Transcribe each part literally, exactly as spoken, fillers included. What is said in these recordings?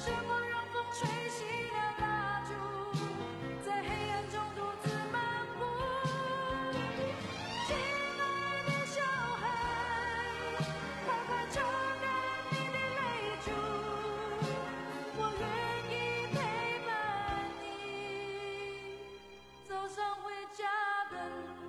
是否让风吹熄了蜡烛，在黑暗中独自漫步。亲爱的小孩，快快抽干你的泪珠，我愿意陪伴你走上回家的路。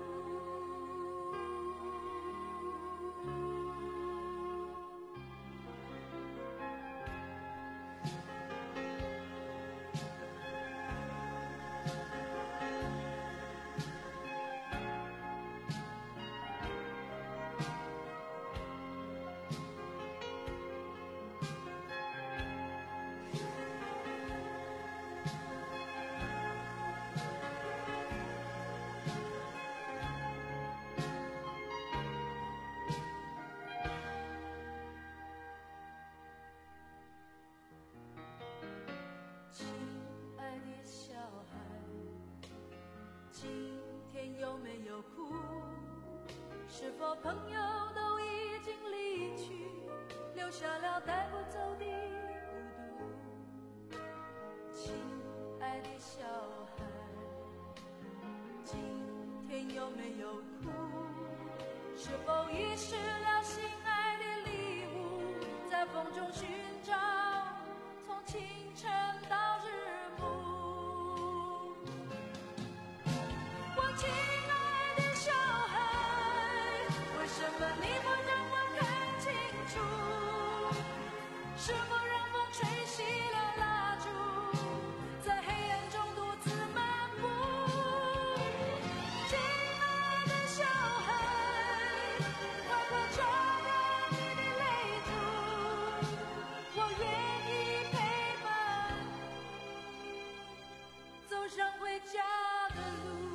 有没有哭？是否朋友都已经离去，留下了带不走的孤独？亲爱的小孩，今天有没有哭？是否遗失了心爱的礼物，在风中寻找，从清晨到日暮。我亲爱的小孩，为什么你不让我看清楚？是否让风吹熄了蜡烛，在黑暗中独自漫步？亲爱的小孩，快快抽干你的泪珠，我愿意陪伴你走上回家的路。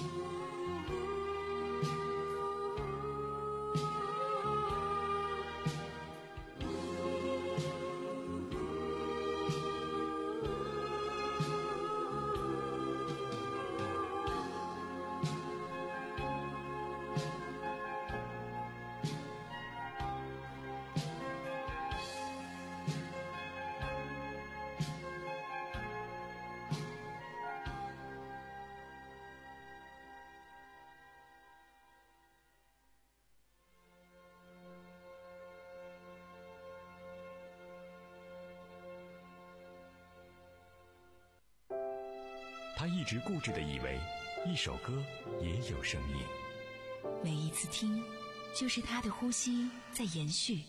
他一直固执地以为一首歌也有生命， 每一次听就是他的呼吸在延续。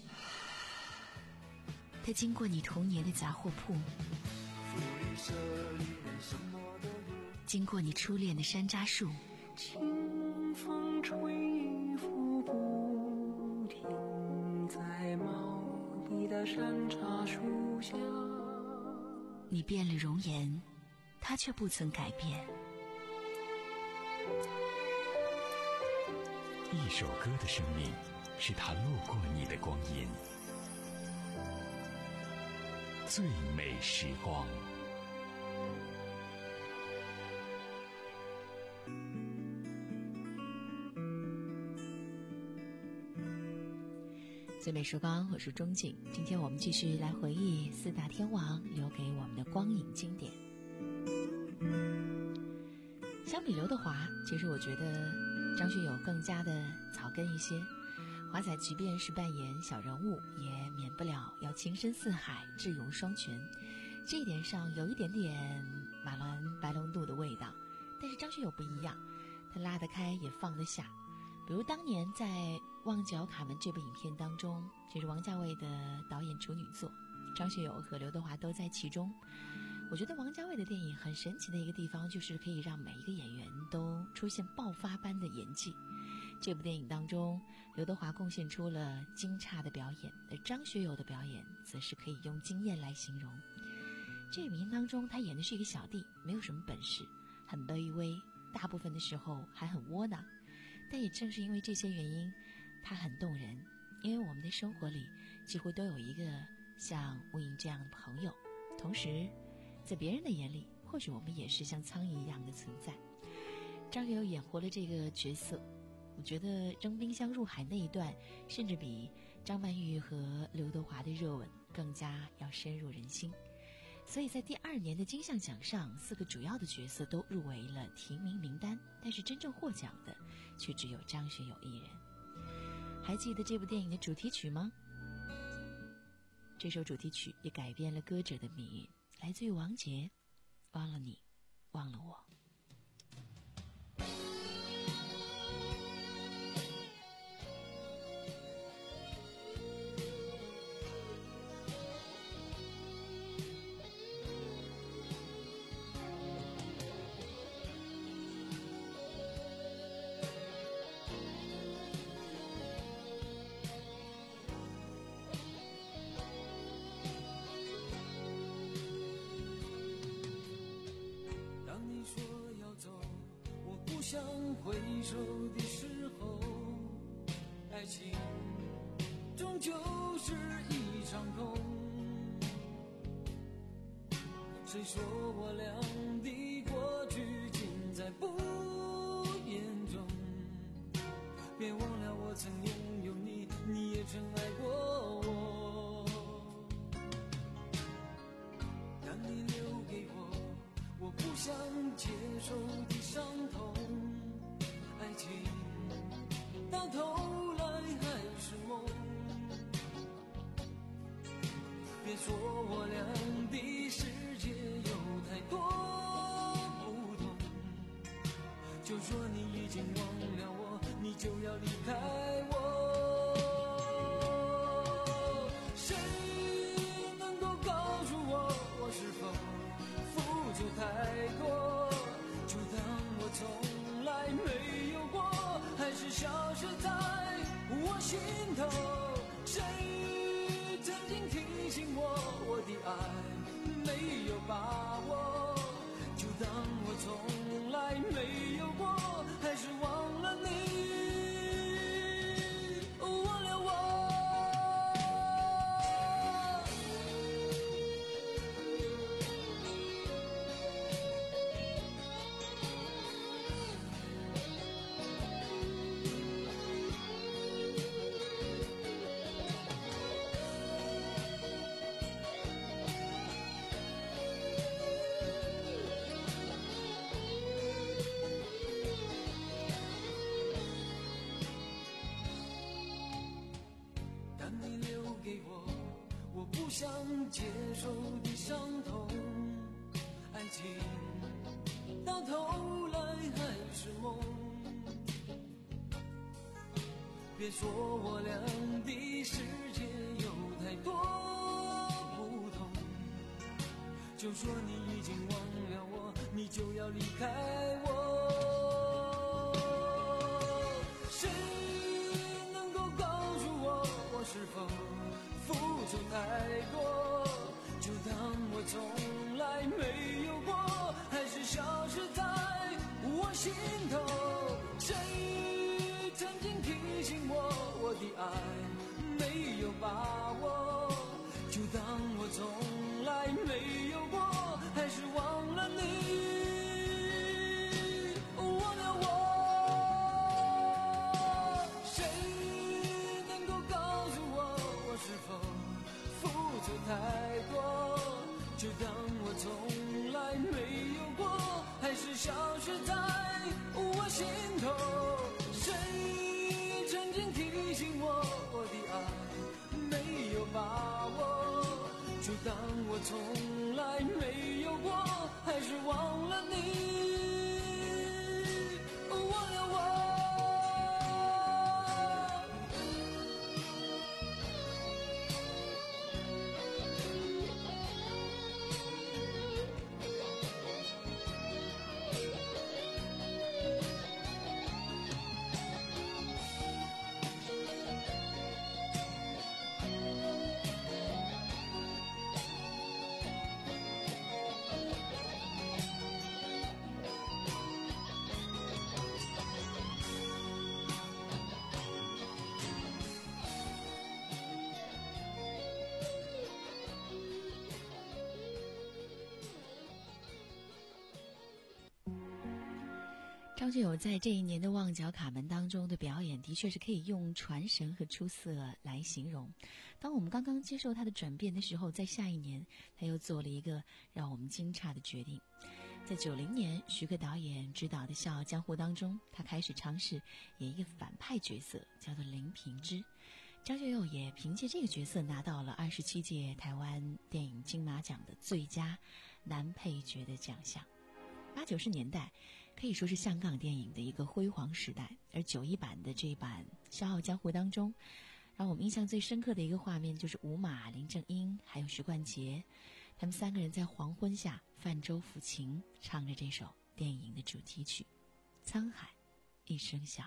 他经过你童年的杂货铺，经过你初恋的山楂树， 清风吹雨拂不停，在茂密的山茶树下。 你变了容颜，他却不曾改变。 一首歌的生命是他路过你的光阴，最美时光。 最美时光，我是钟景。今天我们继续来回忆四大天王留给我们的光影经典。相比刘德华，其实我觉得张学友更加的草根一些。华仔即便是扮演小人物，也免不了要情深似海，智勇双全。这一点上有一点点马兰白龙度的味道，但是张学友不一样，他拉得开也放得下。比如当年在《旺角卡门》这部影片当中，这是王家卫的导演处女作，张学友和刘德华都在其中。我觉得王家卫的电影很神奇的一个地方，就是可以让每一个演员都出现爆发般的演技。这部电影当中，刘德华贡献出了惊诧的表演，而张学友的表演则是可以用惊艳来形容。这部影片当中，他演的是一个小弟，没有什么本事，很卑微，大部分的时候还很窝囊。但也正是因为这些原因，他很动人。因为我们的生活里几乎都有一个像吴莹这样的朋友，同时在别人的眼里，或许我们也是像苍蝇一样的存在。张学友演活了这个角色，我觉得扔冰箱入海那一段，甚至比张曼玉和刘德华的热吻更加要深入人心。 所以在第二年的金像奖上，四个主要的角色都入围了提名名单，但是真正获奖的却只有张学友一人。还记得这部电影的主题曲吗？这首主题曲也改变了歌者的命运，来自于王杰，忘了你，忘了我。 想回首的时候，爱情终究是一场空。谁说我俩的过去尽在不言中？别忘了我曾拥有你，你也曾爱过我。当你留给我我不想接受的伤痛，爱情到头来还是梦。别说我俩的世界有太多不同，就说你已经忘了我，你就要离开我。谁能够告诉我，我是否付出太多，就当我从来没有过，还是消失在我心头。谁曾经提醒我，我的爱没有把握，就当我从来没有过，还是忘了你，忘了我。想接受的伤痛，爱情到头来还是梦。别说我俩的世界有太多不同，就说你已经忘了我，你就要离开我。谁能够告诉我，我是否付出太多，就当我从来没有过，还是消失在我心头。谁曾经提醒我，我的爱没有把握，就当我从来没有过，还是忘了你，忘了我。谁能够告诉我，我是否付出太多，就当我从来没有过，还是消失在我心头。谁曾经提醒我，我的爱没有把握，就当我从来没有过，还是忘了你，忘了我。 张学友在这一年的旺角卡门当中的表演的确是可以用传神和出色来形容。 当我们刚刚接受他的转变的时候，在下一年他又做了一个让我们惊诧的决定。在九零年徐克导演执导的《笑傲江湖》当中，他开始尝试演一个反派角色，叫做林平之。张学友也凭借这个角色拿到了二十七届台湾电影金马奖的最佳男配角的奖项。八九十年代可以说是香港电影的一个辉煌时代，而九一版的这一版《笑傲江湖》当中，让我们印象最深刻的一个画面就是吴马、林正英还有徐冠杰，他们三个人在黄昏下泛舟抚琴，唱着这首电影的主题曲《沧海一声笑》。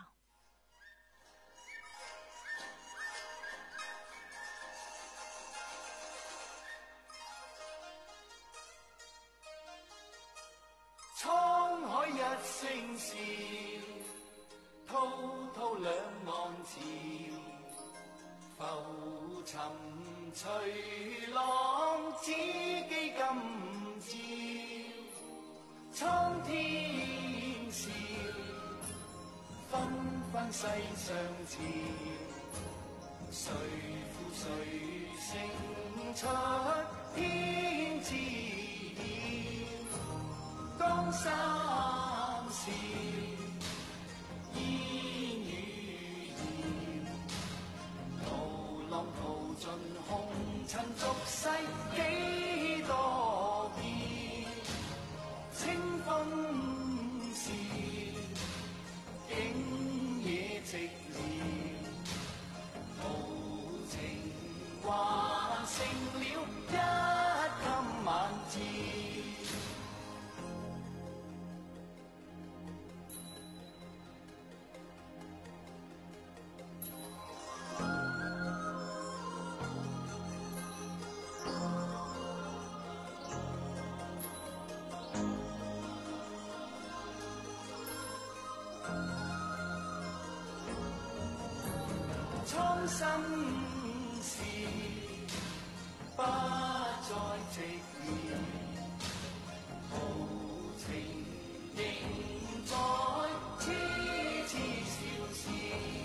滄海一聲笑，滔滔兩岸潮，浮沉隨浪，只記今朝。蒼天笑，紛紛世上潮，誰負誰勝出天知曉。江山笑，煙雨遙，濤浪淘盡紅塵俗世幾多變，清風笑，景野寂寥，豪情還成了一襟晚照。蒼生事，不再寂寥，豪情仍在痴痴笑笑。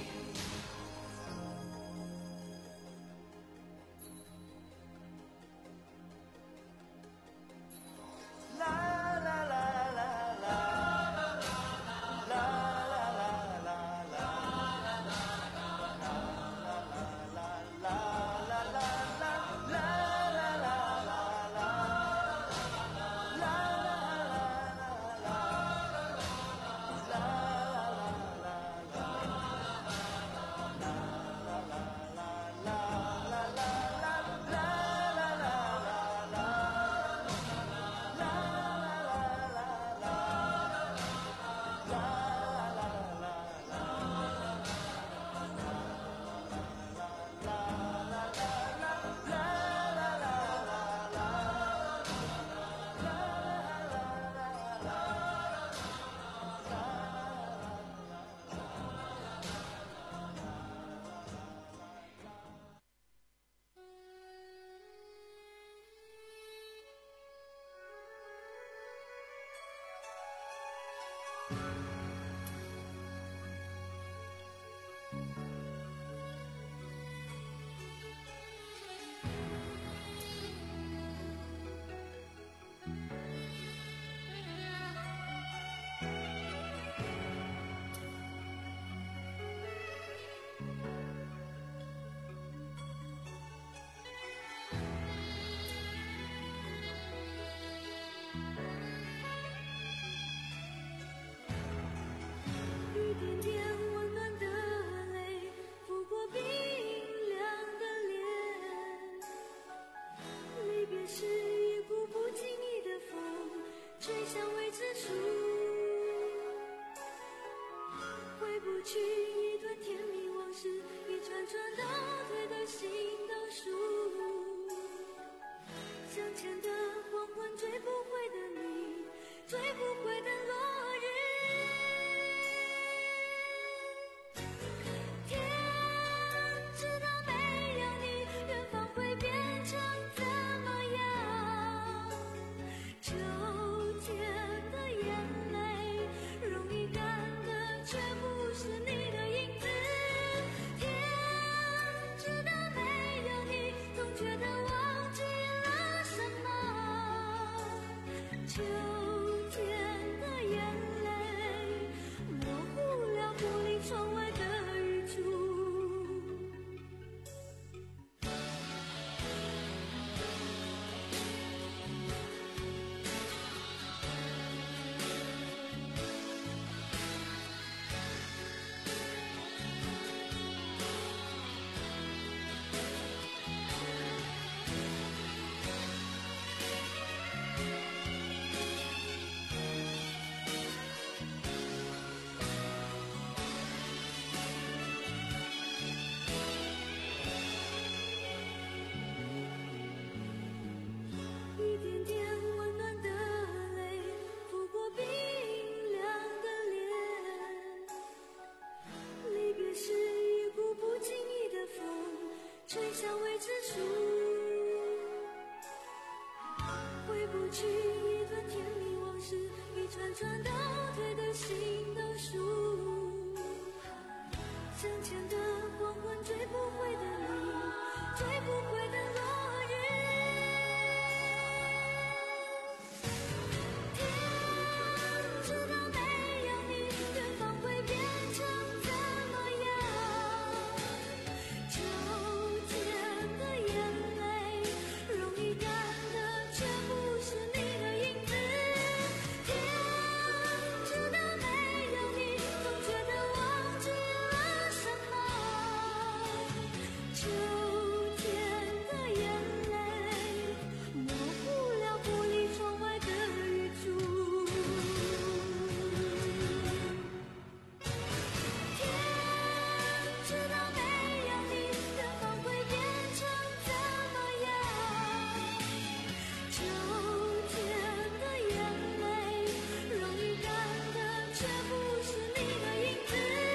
啦啦啦啦啦，啦啦啦啦啦。 是你的影子，天知道没有你。 秋天的眼泪模糊了玻璃窗外的日出。一点点温暖的泪拂过冰凉的脸，离别时一股不经意的风吹向未知处，回不去一段甜蜜往事，一串串倒退的心都数，深浅的黄昏追不回的你，追不回的落日。知道没有你，远方会变成怎么样？秋天的眼泪容易干的，却不是你的影子。天知道没有你，总觉得忘记了什么。秋天的眼泪模糊了玻璃窗外的日出。知道没有你，远方会变成怎么样？秋天的眼泪容易干的，却不是你的影子。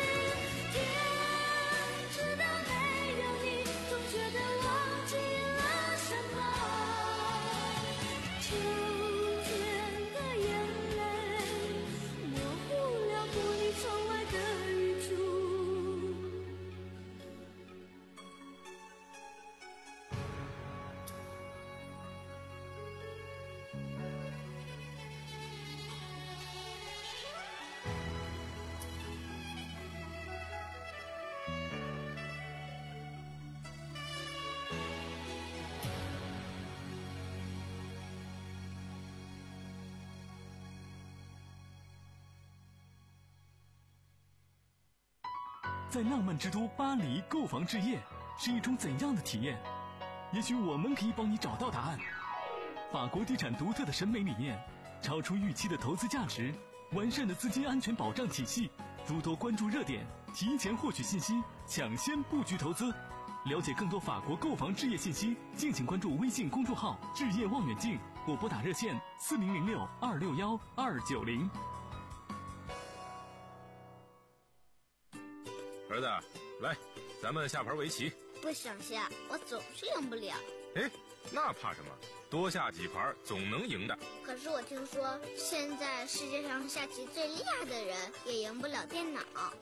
天知道没有你，总觉得忘记了什么。秋天的眼泪模糊了玻璃窗外的日出。 在浪漫之都巴黎购房置业是一种怎样的体验？也许我们可以帮你找到答案。法国地产独特的审美理念，超出预期的投资价值，完善的资金安全保障体系，诸多关注热点，提前获取信息，抢先布局投资。了解更多法国购房置业信息，敬请关注微信公众号置业望远镜，或拨打热线四零零六二六幺二九零。 儿子，来，咱们下盘围棋。 不想下，我总是赢不了。 哎，那怕什么？多下几盘总能赢的。 可是我听说，现在世界上下棋最厉害的人也赢不了电脑。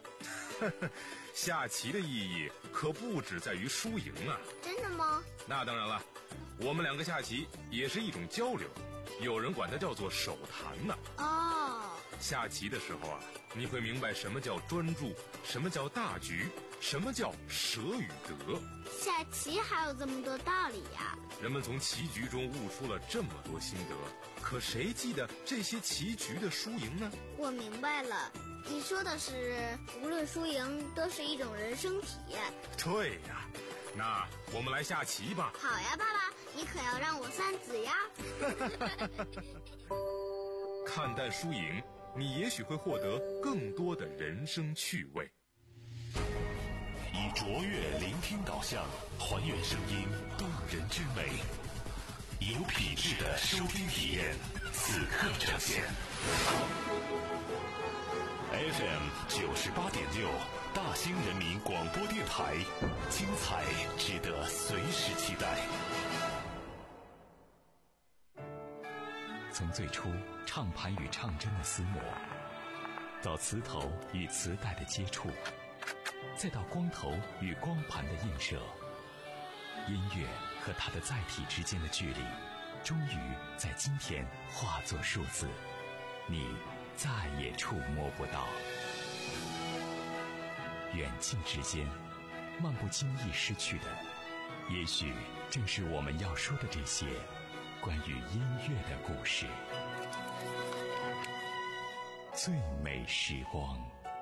下棋的意义可不只在于输赢啊。 真的吗？ 那当然了，我们两个下棋也是一种交流，有人管它叫做手谈呢。 哦。 下棋的时候啊，你会明白什么叫专注，什么叫大局，什么叫舍与得。 下棋还有这么多道理呀！ 人们从棋局中悟出了这么多心得，可谁记得这些棋局的输赢呢？ 我明白了，你说的是无论输赢都是一种人生体验。 对呀，那我们来下棋吧。 好呀，爸爸，你可要让我三子呀。 看淡输赢，你也许会获得更多的人生趣味。 以卓越聆听导向，还原声音动人之美，有品质的收听体验，此刻呈现。F M 九十八点六，大兴人民广播电台，精彩值得随时期待。从最初唱盘与唱针的厮磨，到磁头与磁带的接触，再到光头与光盘的映射，音乐和它的载体之间的距离终于在今天化作数字，你再也触摸不到。远近之间，漫不经意失去的，也许正是我们要说的这些关于音乐的故事。最美时光。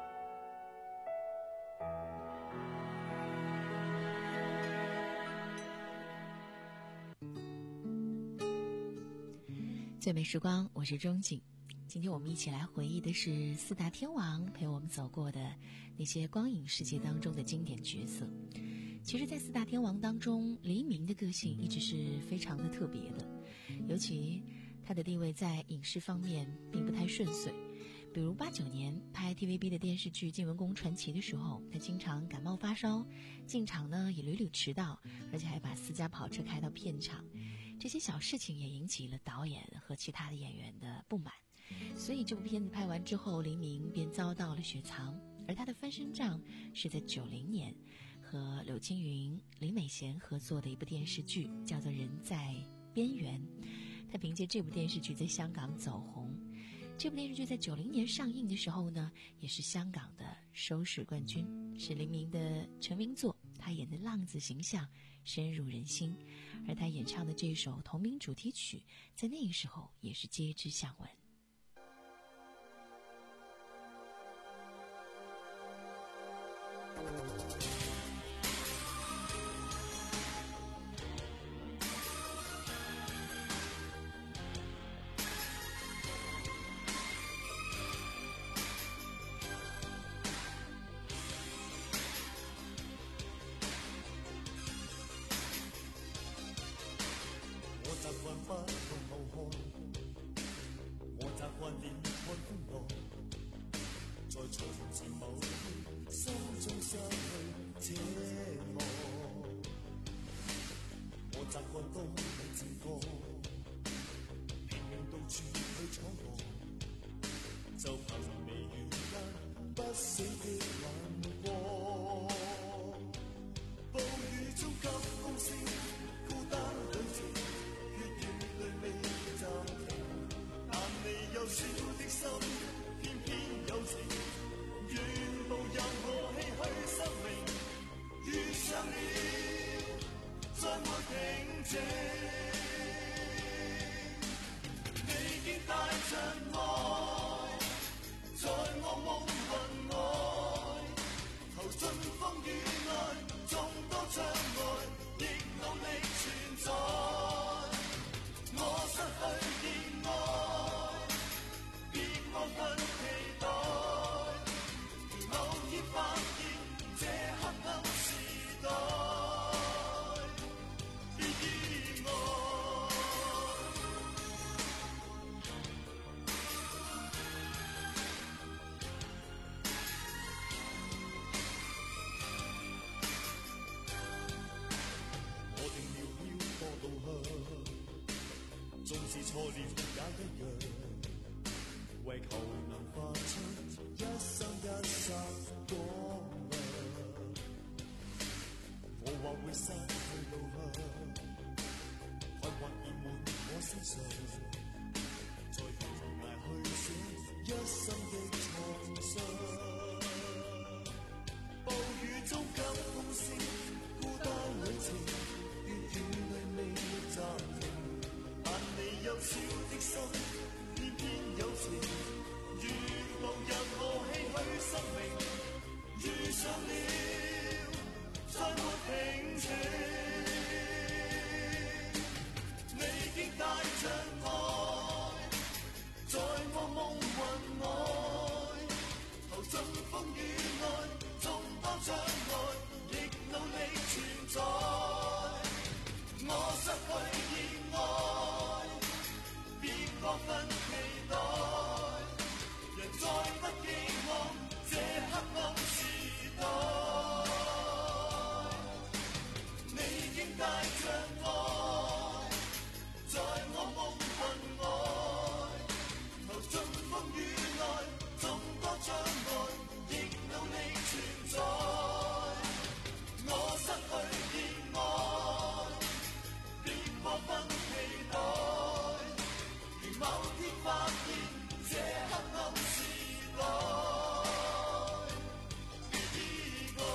最美时光，我是钟景。今天我们一起来回忆的是四大天王陪我们走过的那些光影世界当中的经典角色。其实在四大天王当中，黎明的个性一直是非常的特别的，尤其他的地位在影视方面并不太顺遂。比如八九年拍 T V B 的电视剧《晋文公传奇》的时候，他经常感冒发烧，进场呢也屡屡迟到，而且还把私家跑车开到片场。这些小事情也引起了导演和其他的演员的不满，所以这部片子拍完之后，黎明便遭到了雪藏。而他的翻身仗是在九零年和柳青云、林美贤合作的一部电视剧，叫做《人在边缘》。他凭借这部电视剧在香港走红。这部电视剧在九零年上映的时候呢，也是香港的收视冠军，是黎明的成名作。他演的浪子形象深入人心，而他演唱的这首同名主题曲，在那个时候也是街知巷闻。 縱是錯了也一樣，為求能發出一生一剎光亮。我或會失去路向，困惑已滿我身上，在懸崖去寫一生的創傷。暴雨中急風聲，孤單旅程，越遠裏未暫停。你幼小的心，偏偏有情，如無人我唏噓生命，遇上了，再沒平靜。你竟帶着愛，在我夢魂外，投進風雨內，縱多障礙，亦努力存在。我失去熱愛，別過分期待，人再不寄望這黑暗時代。你竟帶着愛，在我夢魂外，投進風雨內，縱多障礙，亦努力存在。我失去熱愛，別過分期待。 發現這黑暗時代意外。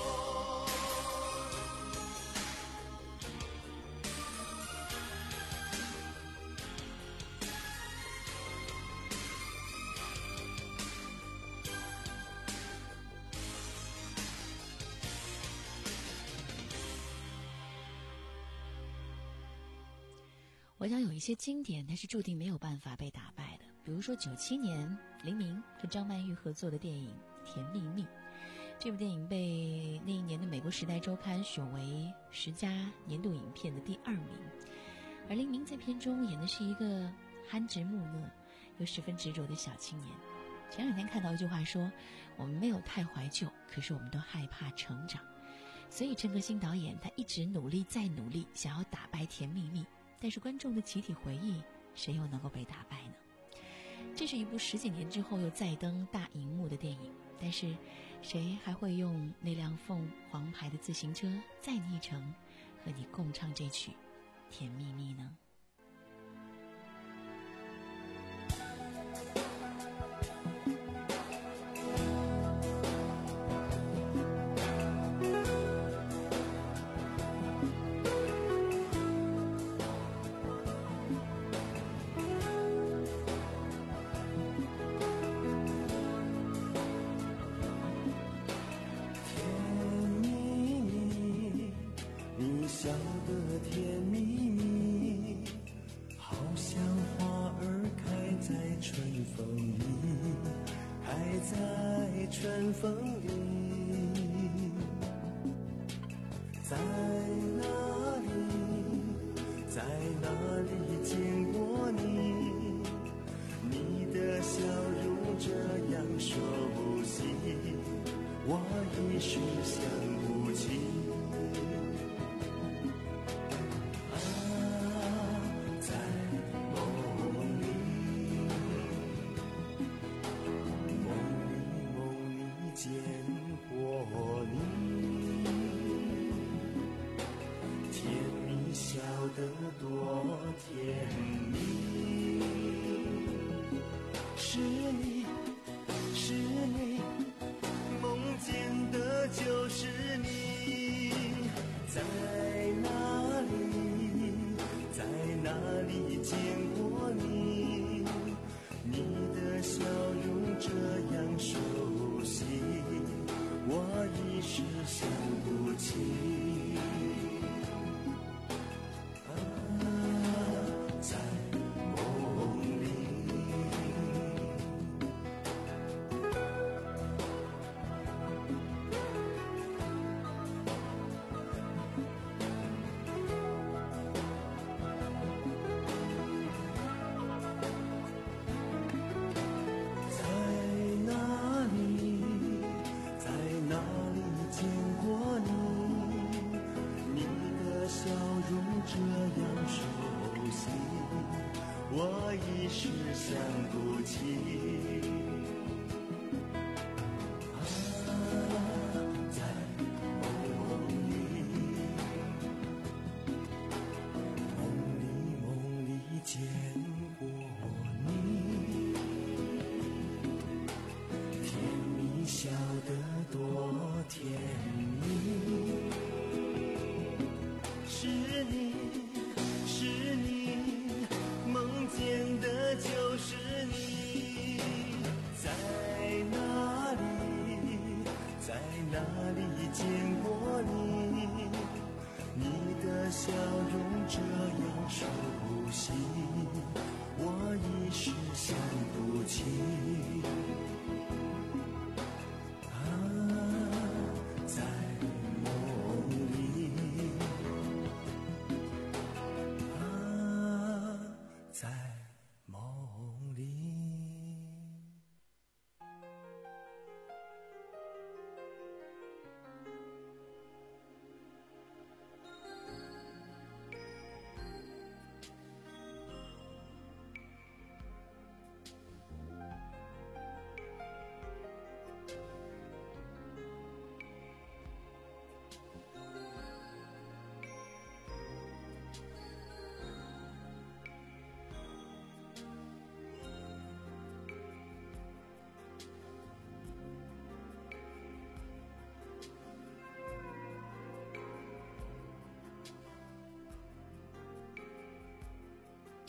我想有一些经典它是注定没有办法被打败的，比如说九七年黎明和张曼玉合作的电影《甜蜜蜜》。这部电影被那一年的美国时代周刊选为十佳年度影片的第二名，而黎明在片中演的是一个憨直木讷又十分执着的小青年。前两天看到一句话说，我们没有太怀旧，可是我们都害怕成长。所以陈可辛导演他一直努力再努力，想要打败甜蜜蜜，但是观众的集体回忆，谁又能够被打败呢？这是一部十几年之后又再登大荧幕的电影，但是谁还会用那辆凤凰牌的自行车载你一程，和你共唱这曲甜蜜蜜呢？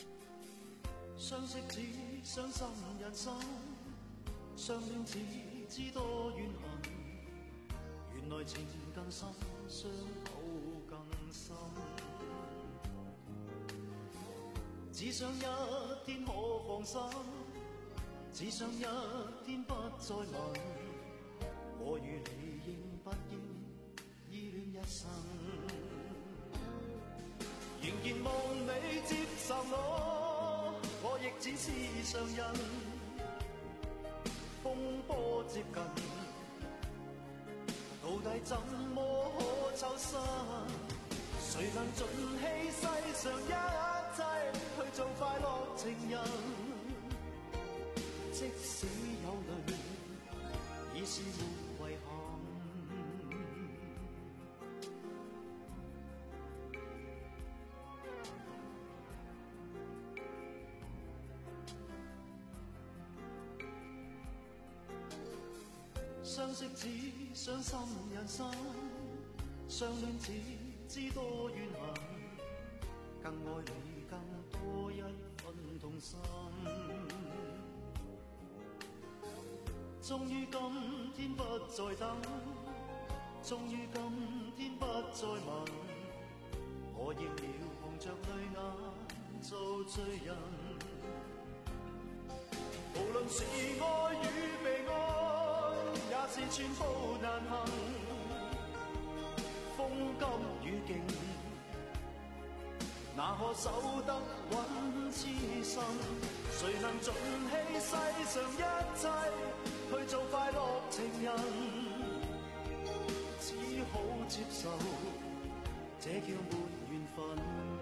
相識只傷心人生，相戀只知多遠行。原來情更深，傷口更深。只想一天可放心，只想一天不再問，我與你應不應依戀一生。仍然望你接受我，我亦只是常人。風波接近，到底怎麼可抽身？誰能盡棄世上一切，去做快樂情人？即使有淚，已是沒遺憾。相識只傷心人生，相戀只知多遠行，更愛你更多一分痛心。終於今天不再等，終於今天不再問，我應了紅着淚眼做罪人。無論是愛與被愛，也是寸步難行。風急雨勁，哪可守得穩痴心？誰能盡棄世上一切，去做快樂情人？只好接受，這叫沒緣分。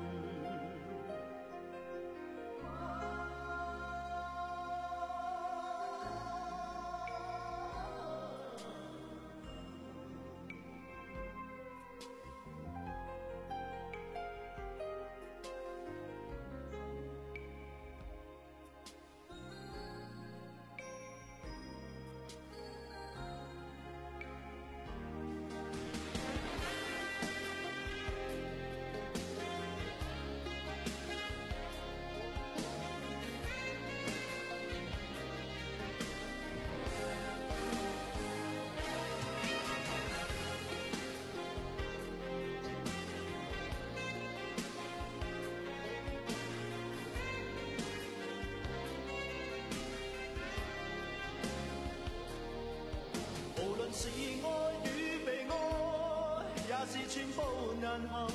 是愛與被愛，也是寸步難行。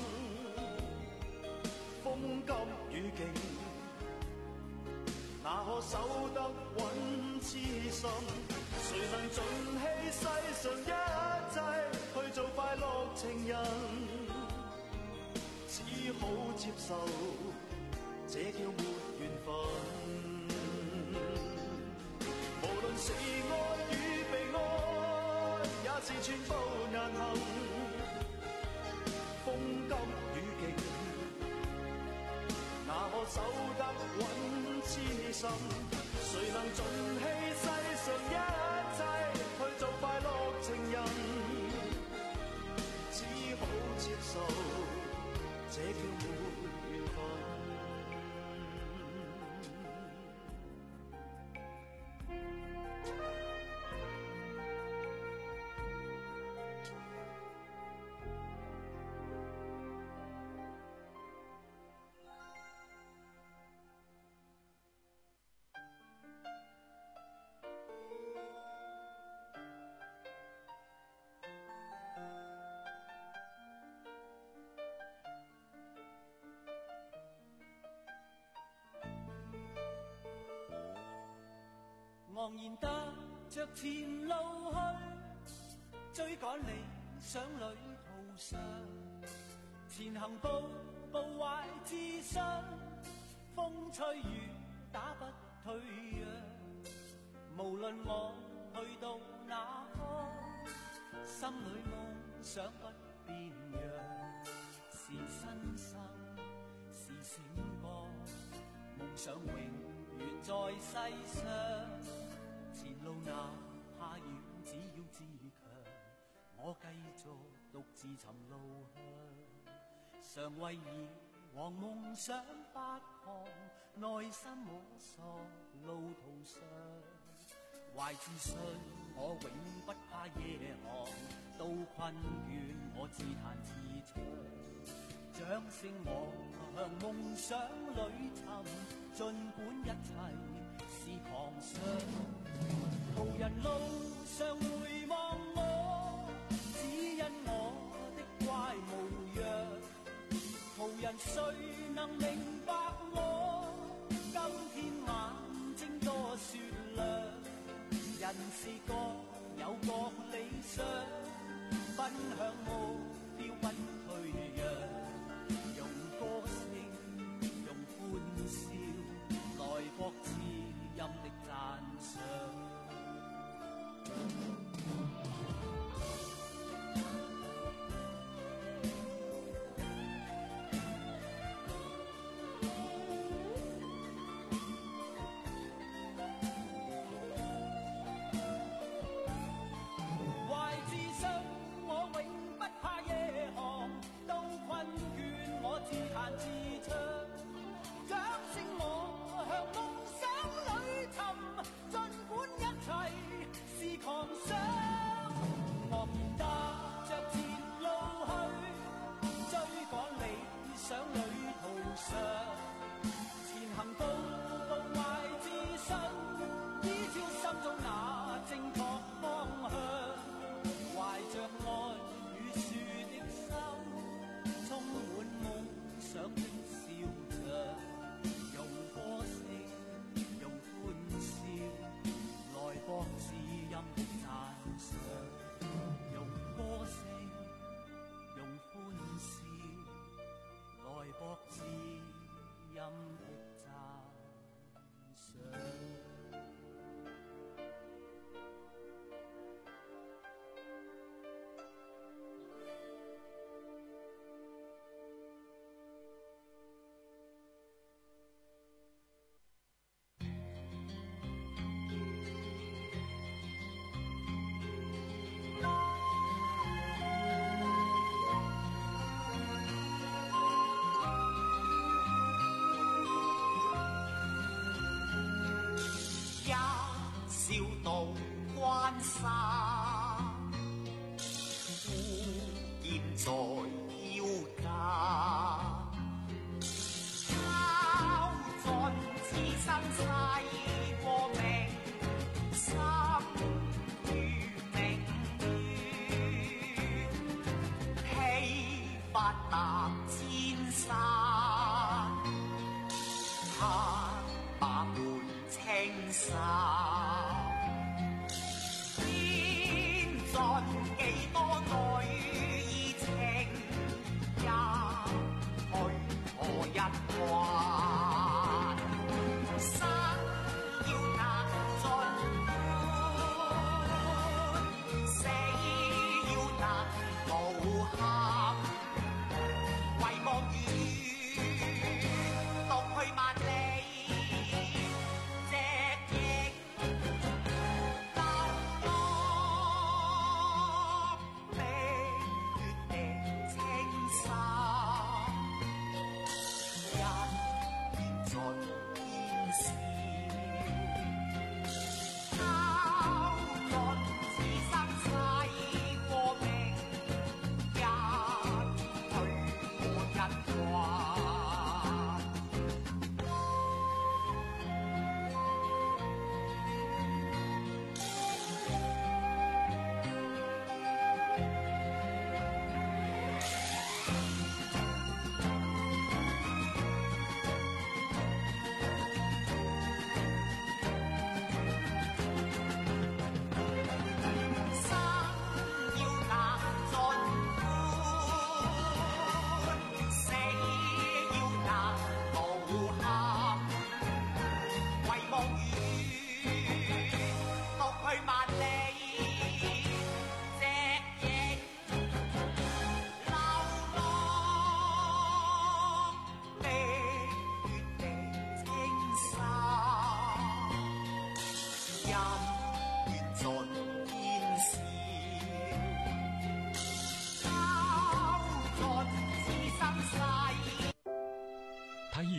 風急雨勁，哪可守得穩痴心？誰能盡棄世上一切，去做快樂情人？只好接受，這叫沒緣分。無論是愛與被愛，也是寸步難行。風急雨勁，哪可守得穩痴心？誰能盡棄世上一切，去做快樂情人？只好接受，這叫沒緣分。 昂然踏着前路去，追趕理想旅途上，前行步步懷自信，風吹雨打不退讓。無論我去到哪方，心裏夢想不變樣，是新生是閃光，夢想永遠在世上。前路哪怕遠，只要自強，我繼續獨自尋路向。常為疑往夢想發狂，內心摸索路途上，懷自信我永不怕夜航，到困倦我自彈自唱，掌聲我向夢想裏尋，儘管一切是狂想，途人路上回望我，只因我的怪模樣。途人誰能明白我？今天眼睛多雪亮，人是各有各理想，分享目標不退讓，用歌聲用歡笑來博知音的讚賞。 流浪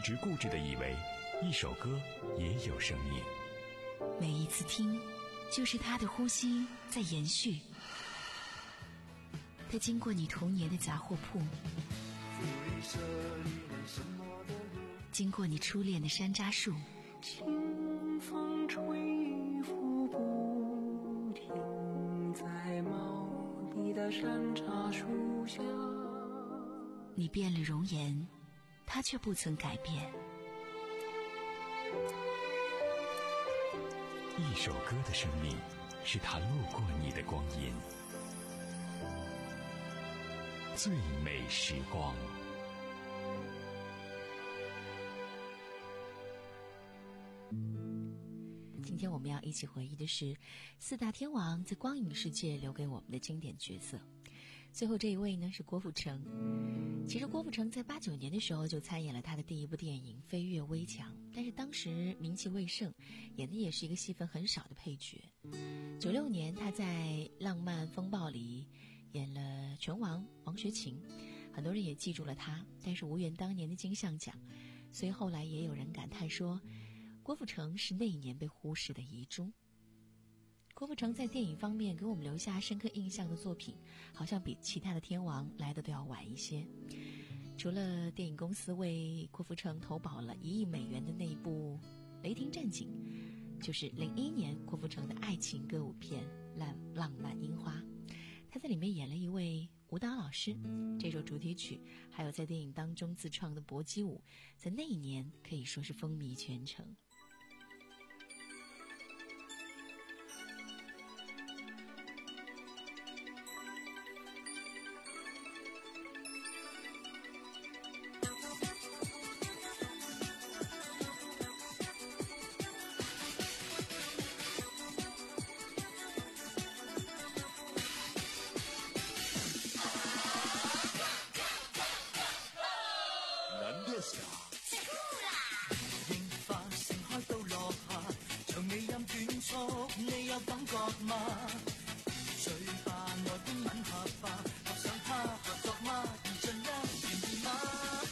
直固执地以为一首歌也有生命。 每一次听，就是它的呼吸在延续。它经过你童年的杂货铺，经过你初恋的山楂树， 清风吹拂不停，在茂密的山楂树下。 你变了容颜，它却不曾改变。 一首歌的生命，是它路过你的光阴。最美时光。 今天我们要一起回忆的是四大天王在光影世界留给我们的经典角色。最后这一位呢是郭富城。其实郭富城在八九年的时候就参演了他的第一部电影《飞越危墙》，但是当时名气未盛，演的也是一个戏份很少的配角。九六年他在《浪漫风暴》里演了拳王王学勤，很多人也记住了他，但是无缘当年的金像奖。所以后来也有人感叹说，郭富城是那一年被忽视的遗珠。郭富城在电影方面给我们留下深刻印象的作品，好像比其他的天王来的都要晚一些。除了电影公司为郭富城投保了一亿美元的那一部《雷霆战警》，就是零一年郭富城的爱情歌舞片《浪浪漫樱花》，他在里面演了一位舞蹈老师。这首主题曲还有在电影当中自创的搏击舞，在那一年可以说是风靡全城。 你有感覺嗎？最怕愛的吻合吧，合上它合作嗎？而盡一願意嗎？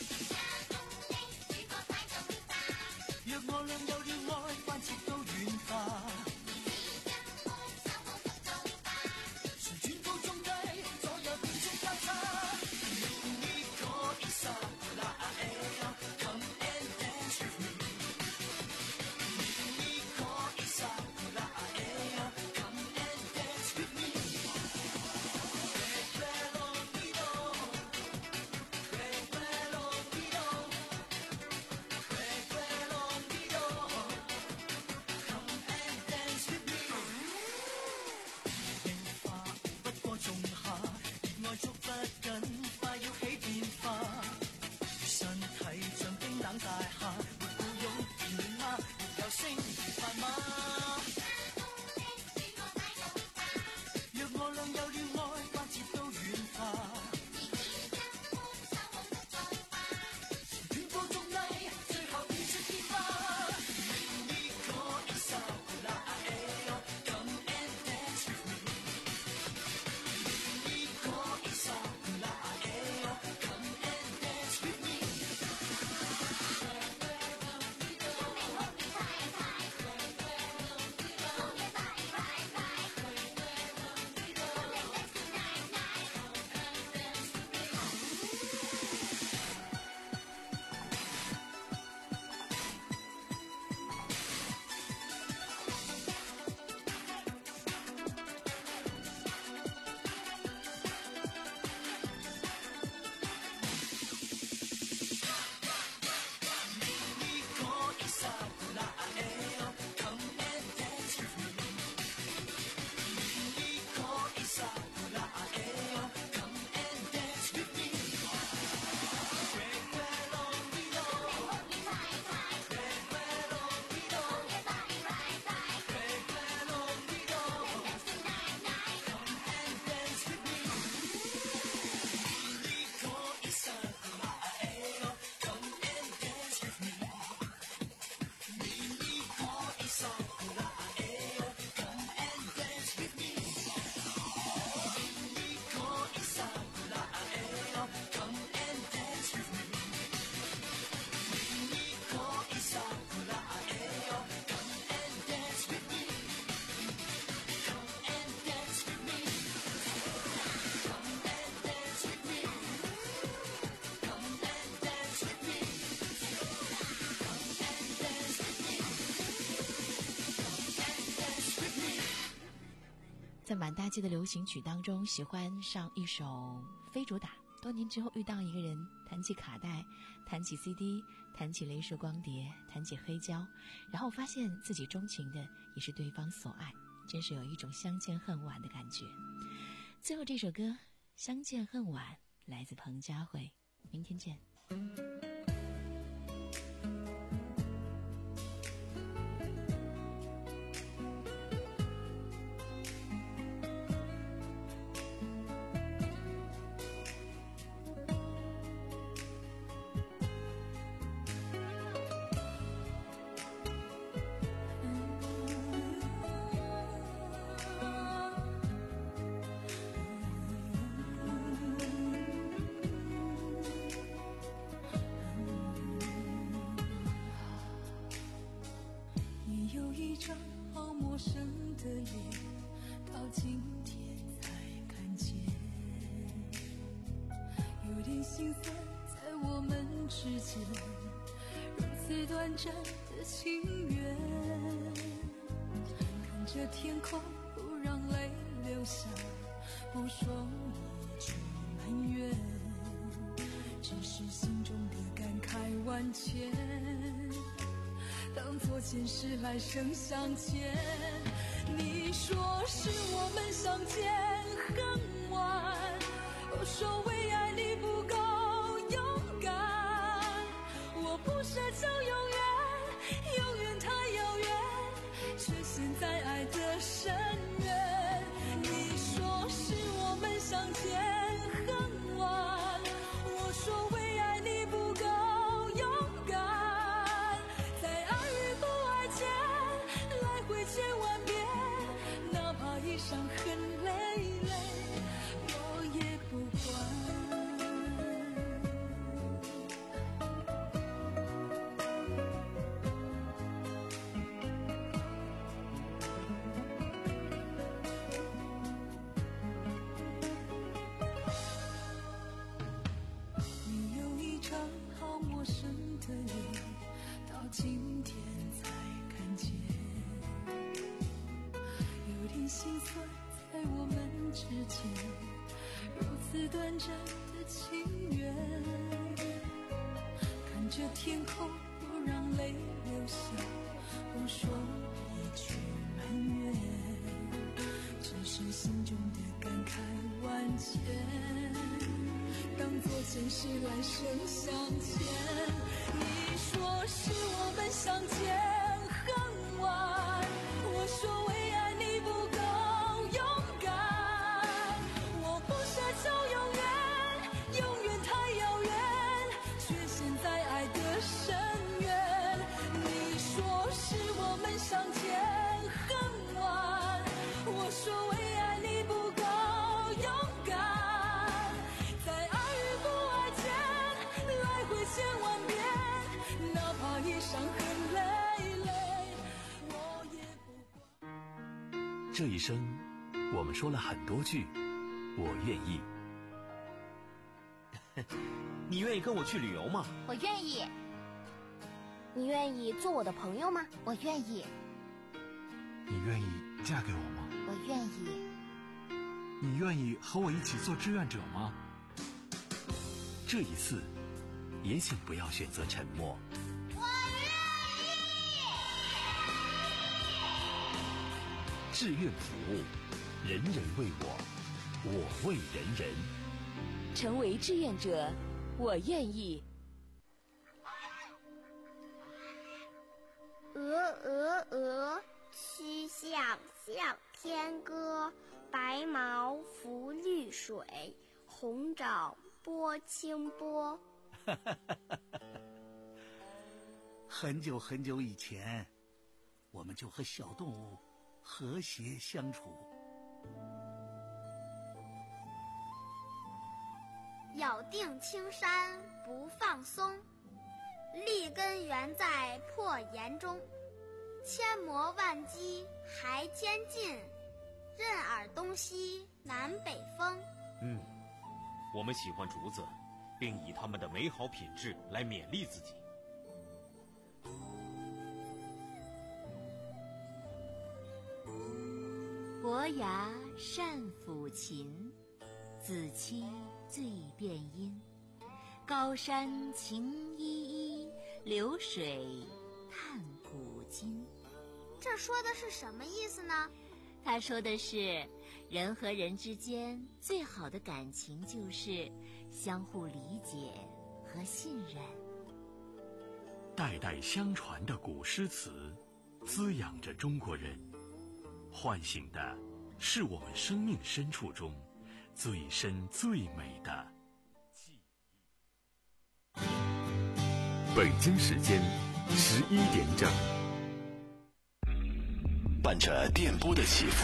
若我倆有了愛，關切都軟化。誰轉高中低，左右點中交叉。Nico Isabella, come and dance with me. Nico Isabella.Come 在满大街的流行曲当中喜欢上一首非主打，多年之后遇到一个人，弹起卡带，弹起 C D， 弹起镭射光碟，弹起黑胶，然后发现自己钟情的也是对方所爱，真是有一种相见恨晚的感觉。最后这首歌《相见恨晚》来自彭佳慧，明天见。 天空不让泪流下，不说一句埋怨，只是心中的感慨万千，当作前世来生相欠。你说是我们相见恨晚，我说为爱你不够勇敢，我不奢求永远，永远太遥远，却陷在爱的深渊。你说是我们相见恨晚，我说为爱你不够勇敢，在爱与不爱间来回千万遍，哪怕一伤痕累累，我也不管。今天才看见，有点心酸在我们之间，如此短暂的情缘，看着天空不让泪流下，不说一句埋怨，只是心中的感慨万千，当作前世来生相欠。你说是我们相见恨晚，我说为爱你不够勇敢，我不奢求永远，永远太遥远，却陷在爱的深渊。你说是我们相见恨晚，我说为爱你不够勇敢，在爱与不爱间来回千万遍，哪怕一伤痕累累，我也不管。 这一生我们说了很多句我愿意。 你愿意跟我去旅游吗？ 我愿意。你愿意做我的朋友吗？我愿意。 你愿意嫁给我吗？ 我愿意。 你愿意和我一起做志愿者吗？ 这一次也请不要选择沉默。 我愿意。 志愿服务，人人为我，我为人人。 成为志愿者，我愿意。 鹅鹅鹅，曲项向天歌，白毛浮绿水，红爪拨清波。 很久很久以前，我们就和小动物和谐相处。 咬定青山不放松，立根原在破岩中，千磨万击还坚劲，任尔东西南北风。 嗯，我们喜欢竹子，并以它们的美好品质来勉励自己。 我伯牙善抚琴，子期最辩音。高山晴依依，流水探古今。 这说的是什么意思呢？ 他说的是，人和人之间最好的感情就是相互理解和信任。 代代相传的古诗词，滋养着中国人，唤醒的是我们生命深处中最深最美的记忆。 北京时间十一点整，伴着电波的起伏。